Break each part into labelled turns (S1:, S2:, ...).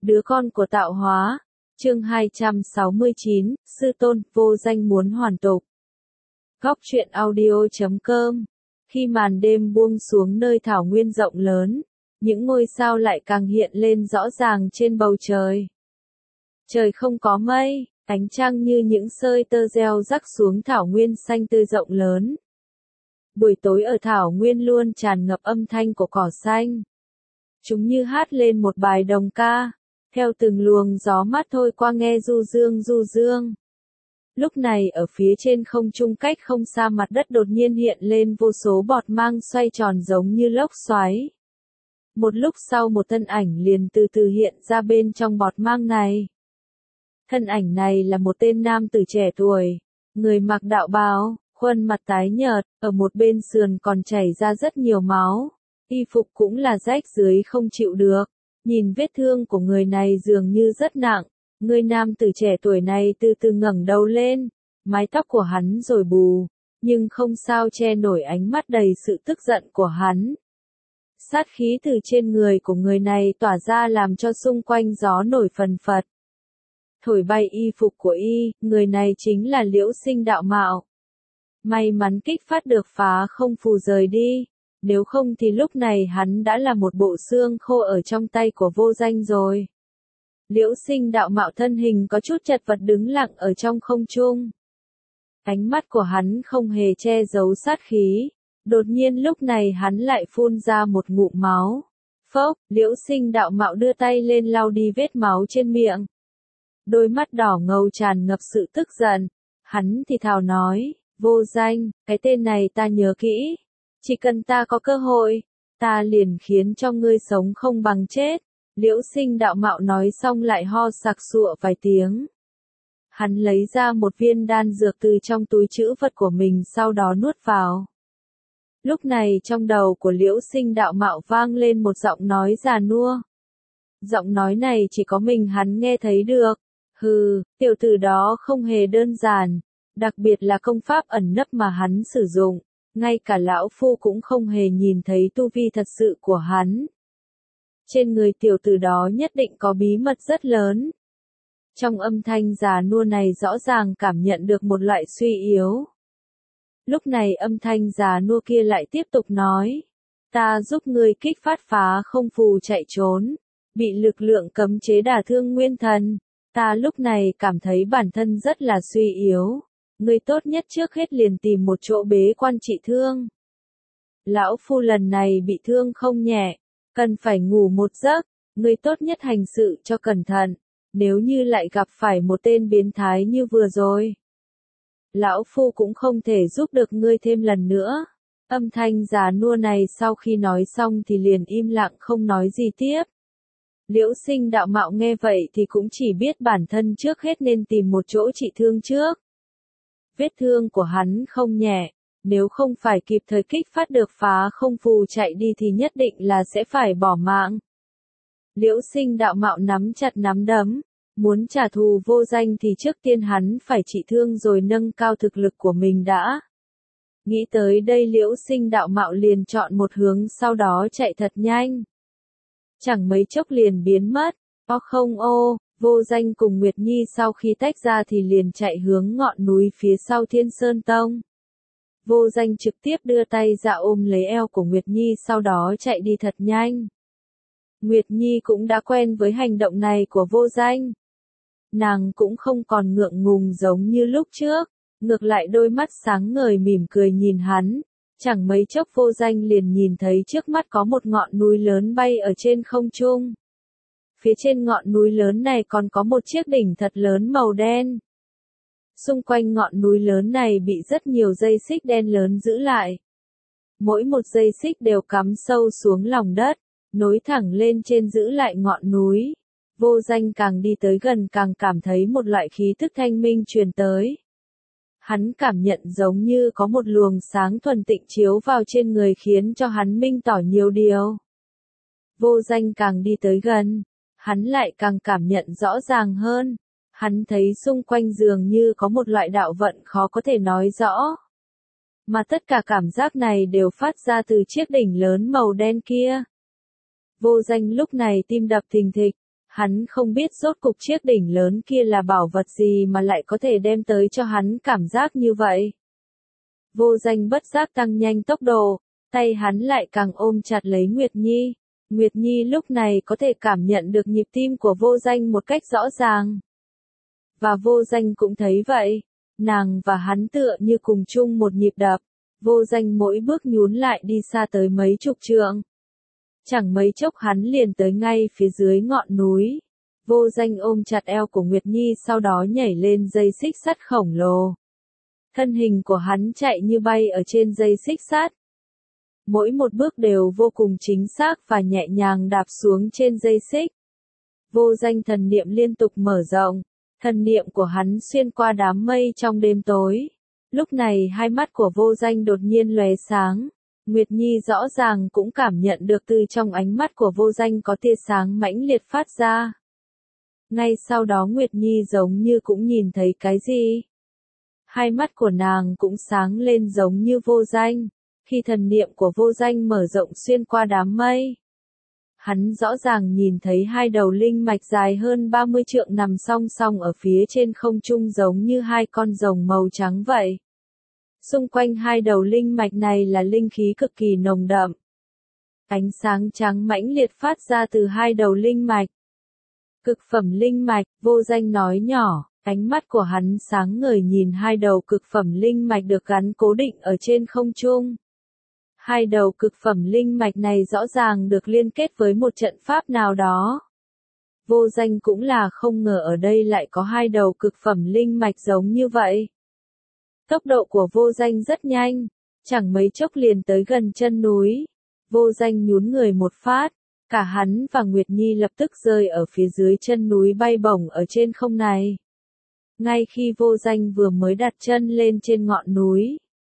S1: Đứa con của tạo hóa. Chương 269, Sư Tôn, vô danh muốn hoàn tục. Góc truyện audio.com. Khi màn đêm buông xuống nơi thảo nguyên rộng lớn, những ngôi sao lại càng hiện lên rõ ràng trên bầu trời. Trời không có mây, ánh trăng như những sợi tơ gieo rắc xuống thảo nguyên xanh tươi rộng lớn. Buổi tối ở thảo nguyên luôn tràn ngập âm thanh của cỏ xanh. Chúng như hát lên một bài đồng ca, theo từng luồng gió mát thôi qua nghe du dương. Lúc này ở phía trên không trung cách không xa mặt đất đột nhiên hiện lên vô số bọt mang xoay tròn giống như lốc xoáy. Một lúc sau một thân ảnh liền từ từ hiện ra bên trong bọt mang này. Thân ảnh này là một tên nam tử trẻ tuổi, người mặc đạo bào, khuôn mặt tái nhợt, ở một bên sườn còn chảy ra rất nhiều máu, y phục cũng là rách dưới không chịu được. Nhìn vết thương của người này dường như rất nặng, người nam tử trẻ tuổi này từ từ ngẩng đầu lên, mái tóc của hắn rồi bù, nhưng không sao che nổi ánh mắt đầy sự tức giận của hắn. Sát khí từ trên người của người này tỏa ra làm cho xung quanh gió nổi phần phật. Thổi bay y phục của y, người này chính là Liễu Sinh đạo mạo. May mắn kích phát được phá không phù rời đi. Nếu không thì lúc này hắn đã là một bộ xương khô ở trong tay của vô danh rồi. Liễu Sinh đạo mạo thân hình có chút chật vật đứng lặng ở trong không trung. Ánh mắt của hắn không hề che giấu sát khí. Đột nhiên lúc này hắn lại phun ra một ngụm máu. Phốc, Liễu Sinh đạo mạo đưa tay lên lau đi vết máu trên miệng. Đôi mắt đỏ ngầu tràn ngập sự tức giận. Hắn thì thào nói, vô danh, cái tên này ta nhớ kỹ. Chỉ cần ta có cơ hội, ta liền khiến cho ngươi sống không bằng chết. Liễu Sinh đạo mạo nói xong lại ho sặc sụa vài tiếng. Hắn lấy ra một viên đan dược từ trong túi trữ vật của mình sau đó nuốt vào. Lúc này trong đầu của Liễu Sinh đạo mạo vang lên một giọng nói già nua. Giọng nói này chỉ có mình hắn nghe thấy được. Hừ, tiểu tử đó không hề đơn giản, đặc biệt là công pháp ẩn nấp mà hắn sử dụng. Ngay cả lão phu cũng không hề nhìn thấy tu vi thật sự của hắn. Trên người tiểu tử đó nhất định có bí mật rất lớn. Trong âm thanh già nua này rõ ràng cảm nhận được một loại suy yếu. Lúc này âm thanh già nua kia lại tiếp tục nói. Ta giúp ngươi kích phát phá không phù chạy trốn. Bị lực lượng cấm chế đả thương nguyên thần. Ta lúc này cảm thấy bản thân rất là suy yếu. Ngươi tốt nhất trước hết liền tìm một chỗ bế quan trị thương. Lão phu lần này bị thương không nhẹ, cần phải ngủ một giấc, ngươi tốt nhất hành sự cho cẩn thận, nếu như lại gặp phải một tên biến thái như vừa rồi. Lão phu cũng không thể giúp được ngươi thêm lần nữa. Âm thanh già nua này sau khi nói xong thì liền im lặng không nói gì tiếp. Liễu Sinh đạo mạo nghe vậy thì cũng chỉ biết bản thân trước hết nên tìm một chỗ trị thương trước. Vết thương của hắn không nhẹ, nếu không phải kịp thời kích phát được phá không phù chạy đi thì nhất định là sẽ phải bỏ mạng. Liễu Sinh đạo mạo nắm chặt nắm đấm, muốn trả thù vô danh thì trước tiên hắn phải trị thương rồi nâng cao thực lực của mình đã. Nghĩ tới đây Liễu Sinh đạo mạo liền chọn một hướng sau đó chạy thật nhanh. Chẳng mấy chốc liền biến mất, Vô danh cùng Nguyệt Nhi sau khi tách ra thì liền chạy hướng ngọn núi phía sau Thiên Sơn Tông. Vô danh trực tiếp đưa tay ra ôm lấy eo của Nguyệt Nhi sau đó chạy đi thật nhanh. Nguyệt Nhi cũng đã quen với hành động này của vô danh. Nàng cũng không còn ngượng ngùng giống như lúc trước, ngược lại đôi mắt sáng ngời mỉm cười nhìn hắn. Chẳng mấy chốc vô danh liền nhìn thấy trước mắt có một ngọn núi lớn bay ở trên không trung. Phía trên ngọn núi lớn này còn có một chiếc đỉnh thật lớn màu đen. Xung quanh ngọn núi lớn này bị rất nhiều dây xích đen lớn giữ lại. Mỗi một dây xích đều cắm sâu xuống lòng đất, nối thẳng lên trên giữ lại ngọn núi. Vô danh càng đi tới gần càng cảm thấy một loại khí tức thanh minh truyền tới. Hắn cảm nhận giống như có một luồng sáng thuần tịnh chiếu vào trên người khiến cho hắn minh tỏ nhiều điều. Vô danh càng đi tới gần, hắn lại càng cảm nhận rõ ràng hơn. Hắn thấy xung quanh dường như có một loại đạo vận khó có thể nói rõ. Mà tất cả cảm giác này đều phát ra từ chiếc đỉnh lớn màu đen kia. Vô danh lúc này tim đập thình thịch, Hắn không biết rốt cục chiếc đỉnh lớn kia là bảo vật gì mà lại có thể đem tới cho hắn cảm giác như vậy. Vô Danh bất giác tăng nhanh tốc độ, tay hắn lại càng ôm chặt lấy Nguyệt Nhi. Nguyệt Nhi lúc này có thể cảm nhận được nhịp tim của Vô Danh một cách rõ ràng. Và Vô Danh cũng thấy vậy, nàng và hắn tựa như cùng chung một nhịp đập. Vô Danh mỗi bước nhún lại đi xa tới mấy chục trượng. Chẳng mấy chốc hắn liền tới ngay phía dưới ngọn núi. Vô Danh ôm chặt eo của Nguyệt Nhi sau đó nhảy lên dây xích sắt khổng lồ. Thân hình của hắn chạy như bay ở trên dây xích sắt. Mỗi một bước đều vô cùng chính xác và nhẹ nhàng đạp xuống trên dây xích. Vô Danh thần niệm liên tục mở rộng, thần niệm của hắn xuyên qua đám mây trong đêm tối. Lúc này hai mắt của Vô Danh đột nhiên lóe sáng. Nguyệt Nhi rõ ràng cũng cảm nhận được từ trong ánh mắt của Vô Danh có tia sáng mãnh liệt phát ra. Ngay sau đó Nguyệt Nhi giống như cũng nhìn thấy cái gì. Hai mắt của nàng cũng sáng lên giống như Vô Danh. Khi thần niệm của Vô Danh mở rộng xuyên qua đám mây, hắn rõ ràng nhìn thấy hai đầu linh mạch dài hơn 30 trượng nằm song song ở phía trên không trung giống như hai con rồng màu trắng vậy. Xung quanh hai đầu linh mạch này là linh khí cực kỳ nồng đậm. Ánh sáng trắng mãnh liệt phát ra từ hai đầu linh mạch. Cực phẩm linh mạch, Vô Danh nói nhỏ, ánh mắt của hắn sáng ngời nhìn hai đầu cực phẩm linh mạch được gắn cố định ở trên không trung. Hai đầu cực phẩm linh mạch này rõ ràng được liên kết với một trận pháp nào đó. Vô Danh cũng là không ngờ ở đây lại có hai đầu cực phẩm linh mạch giống như vậy. Tốc độ của Vô Danh rất nhanh, chẳng mấy chốc liền tới gần chân núi. Vô Danh nhún người một phát, cả hắn và Nguyệt Nhi lập tức rơi ở phía dưới chân núi bay bổng ở trên không này. Ngay khi Vô Danh vừa mới đặt chân lên trên ngọn núi,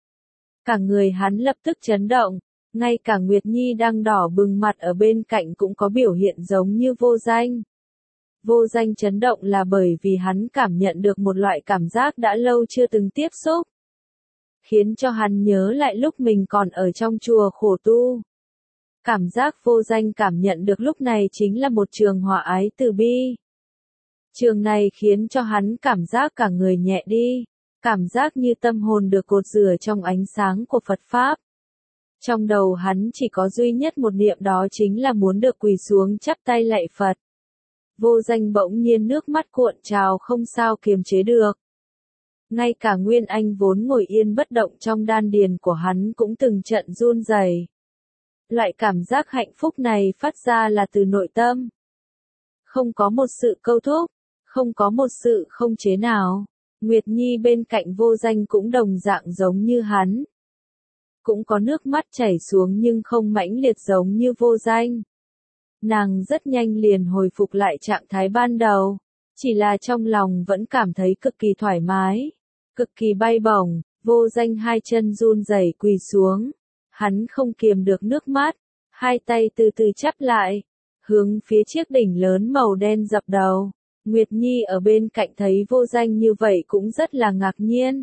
S1: cả người hắn lập tức chấn động, ngay cả Nguyệt Nhi đang đỏ bừng mặt ở bên cạnh cũng có biểu hiện giống như Vô Danh. Vô Danh chấn động là bởi vì hắn cảm nhận được một loại cảm giác đã lâu chưa từng tiếp xúc, khiến cho hắn nhớ lại lúc mình còn ở trong chùa khổ tu. Cảm giác Vô Danh cảm nhận được lúc này chính là một trường hòa ái từ bi. Trường này khiến cho hắn cảm giác cả người nhẹ đi, cảm giác như tâm hồn được cột rửa trong ánh sáng của Phật Pháp. Trong đầu hắn chỉ có duy nhất một niệm, đó chính là muốn được quỳ xuống chắp tay lạy Phật. Vô Danh bỗng nhiên nước mắt cuộn trào không sao kiềm chế được. Ngay cả Nguyên Anh vốn ngồi yên bất động trong đan điền của hắn cũng từng trận run rẩy. Loại cảm giác hạnh phúc này phát ra là từ nội tâm. Không có một sự câu thúc, không có một sự không chế nào. Nguyệt Nhi bên cạnh Vô Danh cũng đồng dạng giống như hắn. Cũng có nước mắt chảy xuống nhưng không mãnh liệt giống như Vô Danh. Nàng rất nhanh liền hồi phục lại trạng thái ban đầu. Chỉ là trong lòng vẫn cảm thấy cực kỳ thoải mái, cực kỳ bay bổng. Vô Danh hai chân run rẩy quỳ xuống. Hắn không kiềm được nước mắt, hai tay từ từ chắp lại, hướng phía chiếc đỉnh lớn màu đen dập đầu. Nguyệt Nhi ở bên cạnh thấy Vô Danh như vậy cũng rất là ngạc nhiên.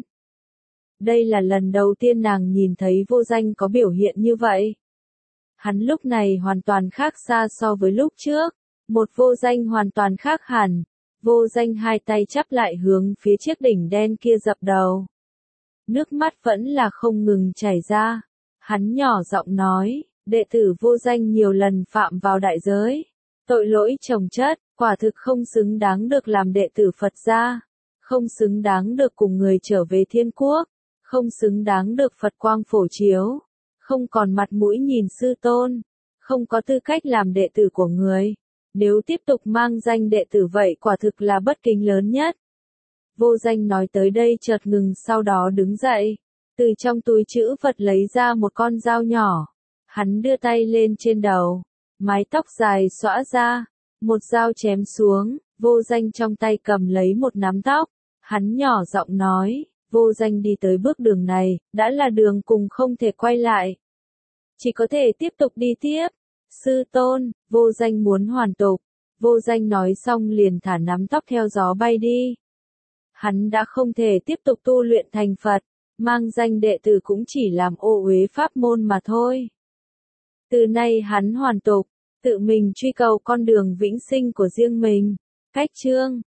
S1: Đây là lần đầu tiên nàng nhìn thấy Vô Danh có biểu hiện như vậy. Hắn lúc này hoàn toàn khác xa so với lúc trước, một Vô Danh hoàn toàn khác hẳn. Vô Danh hai tay chắp lại hướng phía chiếc đỉnh đen kia dập đầu. Nước mắt vẫn là không ngừng chảy ra. Hắn nhỏ giọng nói, đệ tử Vô Danh nhiều lần phạm vào đại giới, tội lỗi chồng chất, quả thực không xứng đáng được làm đệ tử Phật gia, không xứng đáng được cùng người trở về thiên quốc, không xứng đáng được Phật quang phổ chiếu, không còn mặt mũi nhìn sư tôn, không có tư cách làm đệ tử của người. Nếu tiếp tục mang danh đệ tử vậy quả thực là bất kính lớn nhất. Vô Danh nói tới đây chợt ngừng, sau đó đứng dậy. Từ trong túi trữ vật lấy ra một con dao nhỏ. Hắn đưa tay lên trên đầu. Mái tóc dài xõa ra. Một dao chém xuống. Vô Danh trong tay cầm lấy một nắm tóc. Hắn nhỏ giọng nói. Vô Danh đi tới bước đường này, đã là đường cùng không thể quay lại. Chỉ có thể tiếp tục đi tiếp. Sư tôn, Vô Danh muốn hoàn tục. Vô Danh nói xong liền thả nắm tóc theo gió bay đi. Hắn đã không thể tiếp tục tu luyện thành Phật. Mang danh đệ tử cũng chỉ làm ô uế pháp môn mà thôi. Từ nay hắn hoàn tục, tự mình truy cầu con đường vĩnh sinh của riêng mình. Cách chương